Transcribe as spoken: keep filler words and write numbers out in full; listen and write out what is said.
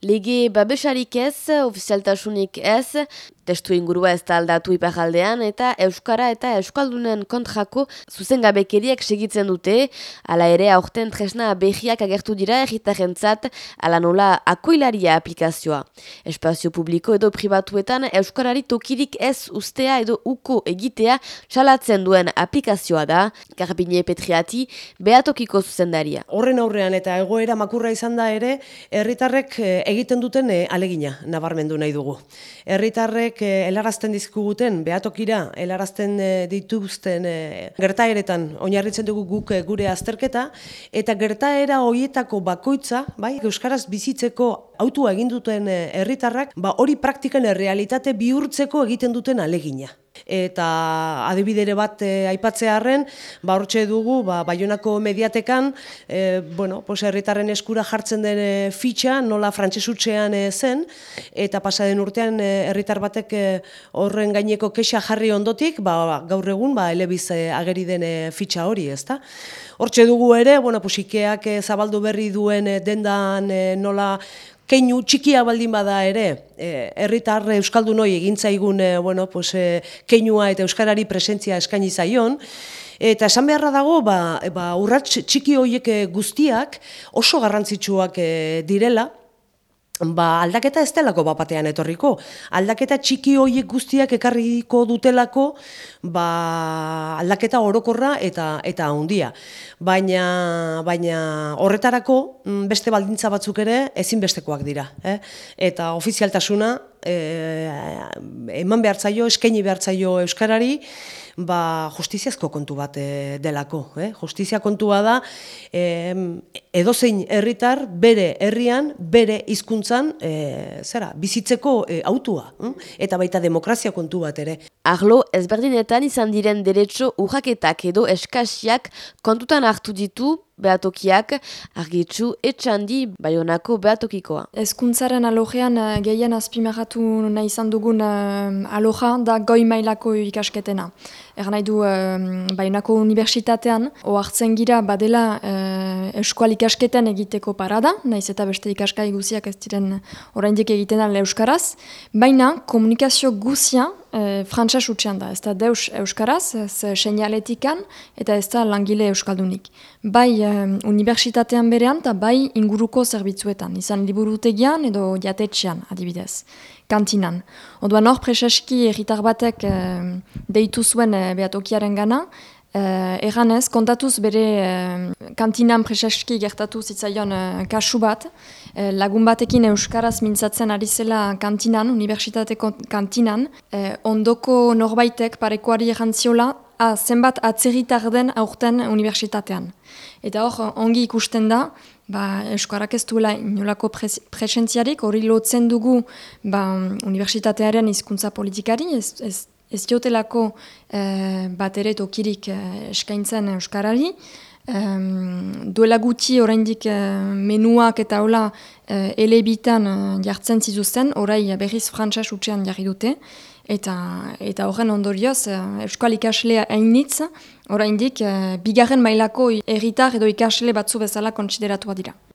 Lege babesarik ez, ofizialtasunik ez, testu ingurua ez da aldatu iparraldean eta Euskara eta Euskaldunen kontrako zuzengabekeriak segitzen dute, hala ere aurten tresna behiak agertu dira herritarrentzat ala nola akoilaria aplikazioa. Espazio publiko edo pribatuetan Euskarari tokirik ez ustea edo uko egitea salatzen duen aplikazioa da, Garbine Petriati behatokiko zuzendaria. Horren aurrean eta egoera makurra izan da ere, herritarrek egiten duten alegina nabarmendu nahi dugu. Herritarrek helarazten dizkiguten behatokira, helarazten dituzten gertaeretan oinarritzen dugu guk gure azterketa, eta gertaera horietako bakoitza, bai, euskaraz bizitzeko autua egin duten herritarrak, ba hori praktikan errealitate bihurtzeko egiten duten alegina. Eta adibidere bat e, aipatzearren, ba hortxe dugu, ba Baionako mediatekan, e, bueno, pues herritarren eskura jartzen den e, fitxa, nola frantsesutzean e, zen, eta pasaden urtean herritar batek e, horren gaineko kexa jarri ondotik, ba gaur egun ba elebiz e, ageri den e, fitxa hori, ezta? Hortxe dugu ere, bueno, pues Ikeak e, zabaldu berri duen e, dendan e, nola keinu txikia baldin bada ere, herritar e, euskaldunoi egintzaigun e, bueno, pues, e, keinua eta euskarari presentzia eskaini zaion, eta esan beharra dago, ba, ba, urrats txiki horiek guztiak oso garrantzitsuak e, direla, ba, aldaketa ez delako bapatean etorriko. Aldaketa txiki horiek guztiak ekarriko dutelako, ba, aldaketa orokorra eta eta handia. Baina, baina horretarako beste baldintza batzuk ere ezinbestekoak dira. Eh? Eta ofizialtasuna e, eman behar zaio, eskaini behar zaio euskarari, ba, justiziazko kontu bat e, delako. Eh? Justizia kontua da, e, edozein herritar bere herrian, bere hizkuntzan e, zera, bizitzeko e, autua, hm? Eta baita demokrazia kontu bat ere. Arlo ezberdinetan izan diren derecho urraketak edo eskasiak kontutan hartu ditu behatokiak, argitzu etxandi Baionako behatokikoa. Hezkuntzaren alojean gehien azpimarratu nahi izan dugun uh, aloja da goi mailako ikasketena. Egan nahi du uh, Baionako unibertsitatean, ohartzen gira badela uh, euskal ikasketen egiteko parada, naiz eta beste ikaskai guziak ez diren oraindik egiten ala euskaraz, baina komunikazio guzia E, frantses utxean da, ez da deus euskaraz, ez seinaletikan, eta ez da langile euskaldunik. Bai e, unibertsitatean berean, eta bai inguruko zerbitzuetan, izan liburutegian edo jatetxean, adibidez, kantinan. Oduan hor preseski herritar batek e, deitu zuen e, behatokiaren gana, Uh, Eganez, kontatuz bere uh, kantinan preseski gertatu zitzaion uh, kasu bat, uh, lagun batekin euskaraz mintzatzen ari zela kantinan, unibertsitateko kantinan, uh, ondoko norbaitek parekoari erantziola, ah, zenbat atzerritar den aurten unibertsitatean. Eta hor, ongi ikusten da, ba, euskarak ez duela inolako pres presentziarik, hori lotzen dugu ba, unibertsitatearen hizkuntza politikari, ez, ez Ez diotelako eh, bat ere tokirik eh, eskaintzen euskarari. Um, duela gutxi oraindik eh, menuak eta hola eh, elebitan eh, jartzen zituzten, orai berriz frantses utxean jarri dute. Eta, eta horren ondorioz, eh, euskal ikaslea hainitz, oraindik eh, bigarren mailako herritar edo ikasle batzu bezala kontsideratua dira.